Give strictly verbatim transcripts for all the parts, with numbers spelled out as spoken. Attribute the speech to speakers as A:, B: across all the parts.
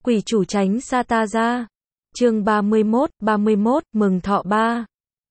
A: Quỷ chủ tránh xa ta ra. Chương ba mươi mốt, ba mươi mốt, mừng thọ ba.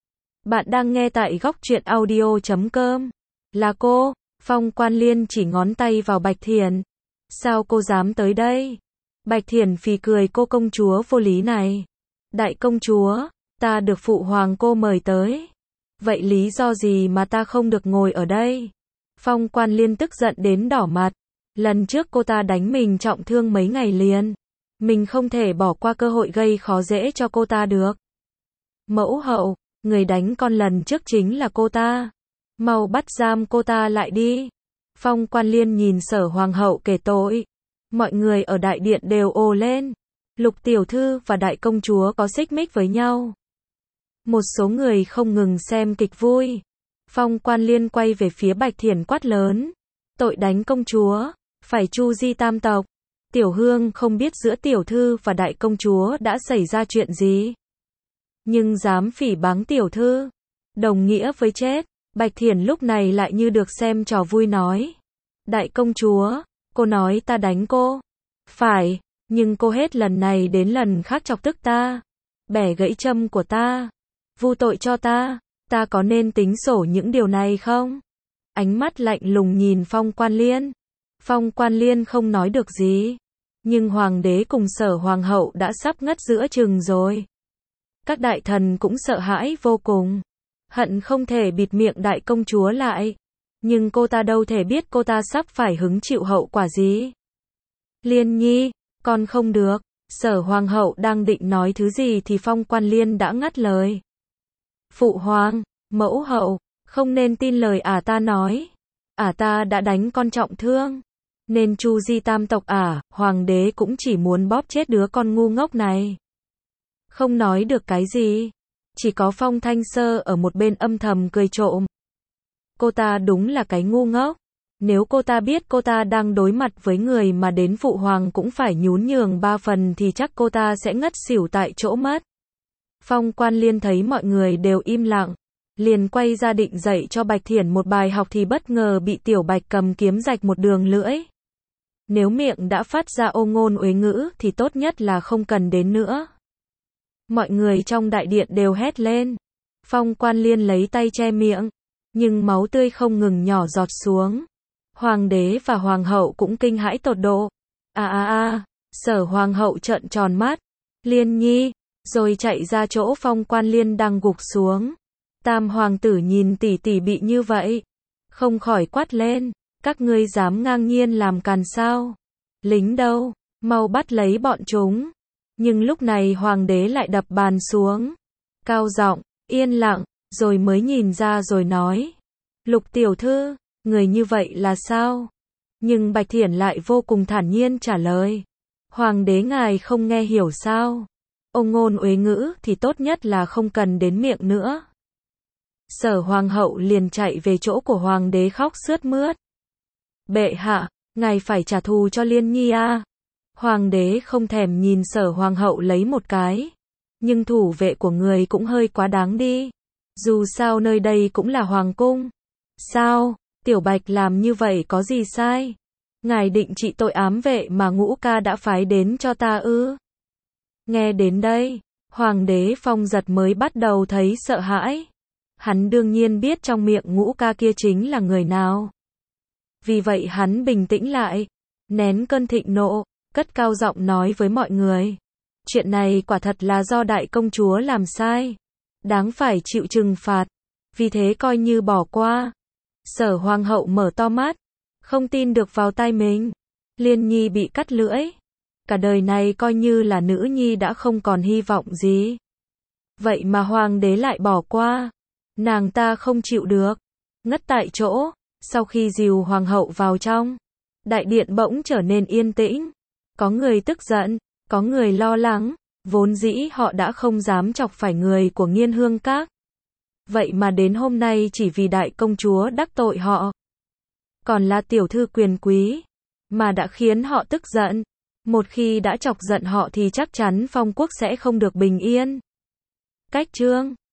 A: Bạn đang nghe tại góc truyện audio chấm com. Là cô, Phong Quan Liên chỉ ngón tay vào Bạch Thiển. Sao cô dám tới đây? Bạch Thiển phì cười, cô công chúa vô lý này. Đại công chúa, ta được phụ hoàng cô mời tới. Vậy lý do gì mà ta không được ngồi ở đây? Phong Quan Liên tức giận đến đỏ mặt. Lần trước cô ta đánh mình trọng thương mấy ngày liền. Mình không thể bỏ qua cơ hội gây khó dễ cho cô ta được. Mẫu hậu, người đánh con lần trước chính là cô ta. Mau bắt giam cô ta lại đi. Phong Quan Liên nhìn Sở hoàng hậu kể tội. Mọi người ở đại điện đều ồ lên. Lục tiểu thư và đại công chúa có xích mích với nhau. Một số người không ngừng xem kịch vui. Phong Quan Liên quay về phía Bạch Thiển quát lớn. Tội đánh công chúa, phải tru di tam tộc. Tiểu Hương không biết giữa tiểu thư và đại công chúa đã xảy ra chuyện gì. Nhưng dám phỉ báng tiểu thư, đồng nghĩa với chết. Bạch Thiển lúc này lại như được xem trò vui nói. Đại công chúa, cô nói ta đánh cô. Phải, nhưng cô hết lần này đến lần khác chọc tức ta. Bẻ gãy châm của ta. Vu tội cho ta. Ta có nên tính sổ những điều này không? Ánh mắt lạnh lùng nhìn Phong Quan Liên. Phong Quan Liên không nói được gì. Nhưng hoàng đế cùng Sở hoàng hậu đã sắp ngất giữa chừng rồi. Các đại thần cũng sợ hãi vô cùng. Hận không thể bịt miệng đại công chúa lại. Nhưng cô ta đâu thể biết cô ta sắp phải hứng chịu hậu quả gì. Liên nhi, con không được. Sở hoàng hậu đang định nói thứ gì thì Phong Quan Liên đã ngắt lời. Phụ hoàng, mẫu hậu, không nên tin lời ả ta nói. Ả ta đã đánh con trọng thương. Nên tru di tam tộc ả, hoàng đế cũng chỉ muốn bóp chết đứa con ngu ngốc này. Không nói được cái gì. Chỉ có Phong Thanh Sơ ở một bên âm thầm cười trộm. Cô ta đúng là cái ngu ngốc. Nếu cô ta biết cô ta đang đối mặt với người mà đến phụ hoàng cũng phải nhún nhường ba phần thì chắc cô ta sẽ ngất xỉu tại chỗ mất. Phong Quan Liên thấy mọi người đều im lặng. Liền quay ra định dạy cho Bạch Thiển một bài học thì bất ngờ bị Tiểu Bạch cầm kiếm rạch một đường lưỡi. Nếu miệng đã phát ra ô ngôn uế ngữ thì tốt nhất là không cần đến nữa. Mọi người trong đại điện đều hét lên. Phong Quan Liên lấy tay che miệng. Nhưng máu tươi không ngừng nhỏ giọt xuống. Hoàng đế và hoàng hậu cũng kinh hãi tột độ. À à à, Sở hoàng hậu trợn tròn mắt. Liên nhi, rồi chạy ra chỗ Phong Quan Liên đang gục xuống. Tam hoàng tử nhìn tỷ tỷ bị như vậy. Không khỏi quát lên. Các ngươi dám ngang nhiên làm càn sao? Lính đâu? Mau bắt lấy bọn chúng. Nhưng lúc này hoàng đế lại đập bàn xuống. Cao giọng, yên lặng, rồi mới nhìn ra rồi nói. Lục tiểu thư, người như vậy là sao? Nhưng Bạch Thiển lại vô cùng thản nhiên trả lời. Hoàng đế ngài không nghe hiểu sao? Ông ngôn uế ngữ thì tốt nhất là không cần đến miệng nữa. Sở hoàng hậu liền chạy về chỗ của hoàng đế khóc sướt mướt. Bệ hạ, ngài phải trả thù cho Liên nhi à? Hoàng đế không thèm nhìn Sở hoàng hậu lấy một cái. Nhưng thủ vệ của người cũng hơi quá đáng đi. Dù sao nơi đây cũng là hoàng cung. Sao, Tiểu Bạch làm như vậy có gì sai? Ngài định trị tội ám vệ mà Ngũ ca đã phái đến cho ta ư? Nghe đến đây, hoàng đế Phong Giật mới bắt đầu thấy sợ hãi. Hắn đương nhiên biết trong miệng Ngũ ca kia chính là người nào. Vì vậy hắn bình tĩnh lại, nén cơn thịnh nộ, cất cao giọng nói với mọi người. Chuyện này quả thật là do đại công chúa làm sai. Đáng phải chịu trừng phạt. Vì thế coi như bỏ qua. Sở hoàng hậu mở to mắt. Không tin được vào tai mình. Liên nhi bị cắt lưỡi. Cả đời này coi như là nữ nhi đã không còn hy vọng gì. Vậy mà hoàng đế lại bỏ qua. Nàng ta không chịu được. Ngất tại chỗ. Sau khi dìu hoàng hậu vào trong, đại điện bỗng trở nên yên tĩnh. Có người tức giận, có người lo lắng. Vốn dĩ họ đã không dám chọc phải người của Nghiên Hương Các. Vậy mà đến hôm nay chỉ vì đại công chúa đắc tội họ, còn là tiểu thư quyền quý, mà đã khiến họ tức giận. Một khi đã chọc giận họ thì chắc chắn Phong quốc sẽ không được bình yên. Cách chương